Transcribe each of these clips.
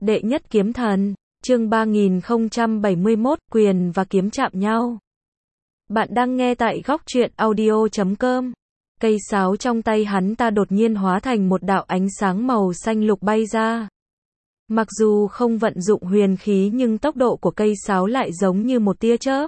Đệ nhất kiếm thần, chương 3071, quyền và kiếm chạm nhau. Bạn đang nghe tại góc truyện audio.com. Cây sáo trong tay hắn ta đột nhiên hóa thành một đạo ánh sáng màu xanh lục bay ra. Mặc dù không vận dụng huyền khí nhưng tốc độ của cây sáo lại giống như một tia chớp.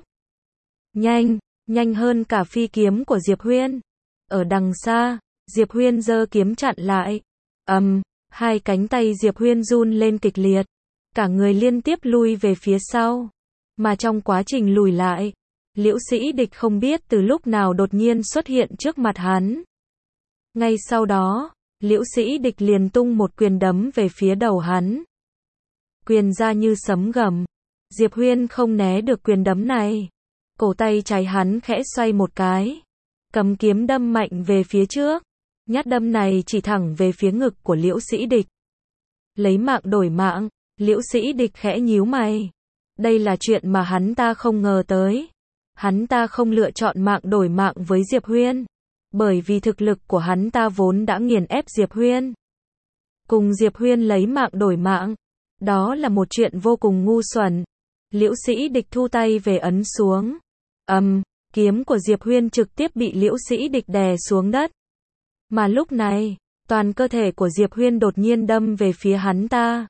Nhanh hơn cả phi kiếm của Diệp Huyên. Ở đằng xa, Diệp Huyên giơ kiếm chặn lại. Hai cánh tay Diệp Huyên run lên kịch liệt. Cả người liên tiếp lui về phía sau. Mà trong quá trình lùi lại, Liễu Sĩ Địch không biết từ lúc nào đột nhiên xuất hiện trước mặt hắn. Ngay sau đó, Liễu Sĩ Địch liền tung một quyền đấm về phía đầu hắn. Quyền ra như sấm gầm. Diệp Huyên không né được quyền đấm này. Cổ tay trái hắn khẽ xoay một cái. Cầm kiếm đâm mạnh về phía trước. Nhát đâm này chỉ thẳng về phía ngực của Liễu Sĩ Địch. Lấy mạng đổi mạng, Liễu Sĩ Địch khẽ nhíu mày. Đây là chuyện mà hắn ta không ngờ tới. Hắn ta không lựa chọn mạng đổi mạng với Diệp Huyên. Bởi vì thực lực của hắn ta vốn đã nghiền ép Diệp Huyên. Cùng Diệp Huyên lấy mạng đổi mạng. Đó là một chuyện vô cùng ngu xuẩn. Liễu Sĩ Địch thu tay về ấn xuống. Kiếm của Diệp Huyên trực tiếp bị Liễu Sĩ Địch đè xuống đất. Mà lúc này, toàn cơ thể của Diệp Huyên đột nhiên đâm về phía hắn ta.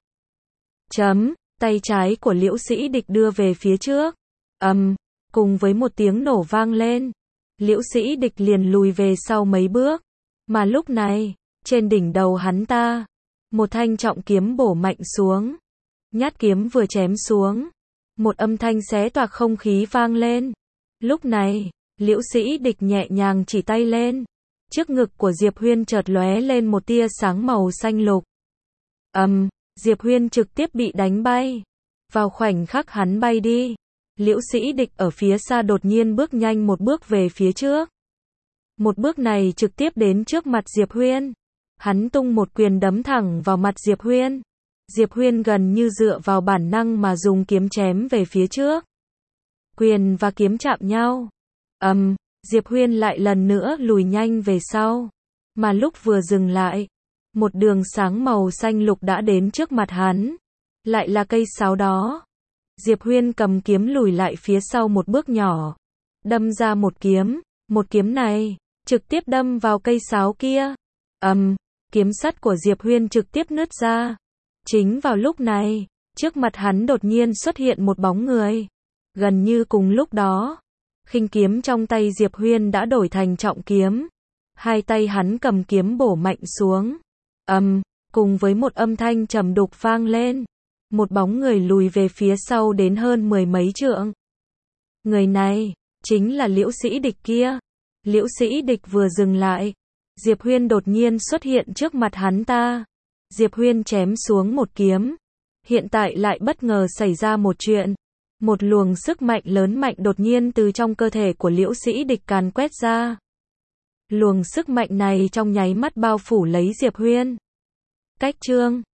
Tay trái của Liễu Sĩ Địch đưa về phía trước. Cùng với một tiếng nổ vang lên, Liễu Sĩ Địch liền lùi về sau mấy bước. Mà lúc này, trên đỉnh đầu hắn ta, một thanh trọng kiếm bổ mạnh xuống. Nhát kiếm vừa chém xuống, một âm thanh xé toạc không khí vang lên. Lúc này, Liễu Sĩ Địch nhẹ nhàng chỉ tay lên. Trước ngực của Diệp Huyên chợt lóe lên một tia sáng màu xanh lục. Diệp Huyên trực tiếp bị đánh bay. Vào khoảnh khắc hắn bay đi, Liễu Sĩ Địch ở phía xa đột nhiên bước nhanh một bước về phía trước. Một bước này trực tiếp đến trước mặt Diệp Huyên. Hắn tung một quyền đấm thẳng vào mặt Diệp Huyên. Diệp Huyên gần như dựa vào bản năng mà dùng kiếm chém về phía trước. Quyền và kiếm chạm nhau. Diệp Huyên lại lần nữa lùi nhanh về sau. Mà lúc vừa dừng lại, một đường sáng màu xanh lục đã đến trước mặt hắn. Lại là cây sáo đó. Diệp Huyên cầm kiếm lùi lại phía sau một bước nhỏ. Đâm ra một kiếm. Một kiếm này, trực tiếp đâm vào cây sáo kia. Kiếm sắt của Diệp Huyên trực tiếp nứt ra. Chính vào lúc này, trước mặt hắn đột nhiên xuất hiện một bóng người. Gần như cùng lúc đó, khinh kiếm trong tay Diệp Huyên đã đổi thành trọng kiếm. Hai tay hắn cầm kiếm bổ mạnh xuống. Cùng với một âm thanh trầm đục vang lên. Một bóng người lùi về phía sau đến hơn 10 mấy trượng. Người này, chính là Liễu Sĩ Địch kia. Liễu Sĩ Địch vừa dừng lại. Diệp Huyên đột nhiên xuất hiện trước mặt hắn ta. Diệp Huyên chém xuống một kiếm. Hiện tại lại bất ngờ xảy ra một chuyện. Một luồng sức mạnh lớn mạnh đột nhiên từ trong cơ thể của Liễu Sĩ Địch càn quét ra. Luồng sức mạnh này trong nháy mắt bao phủ lấy Diệp Huyên. Cách chương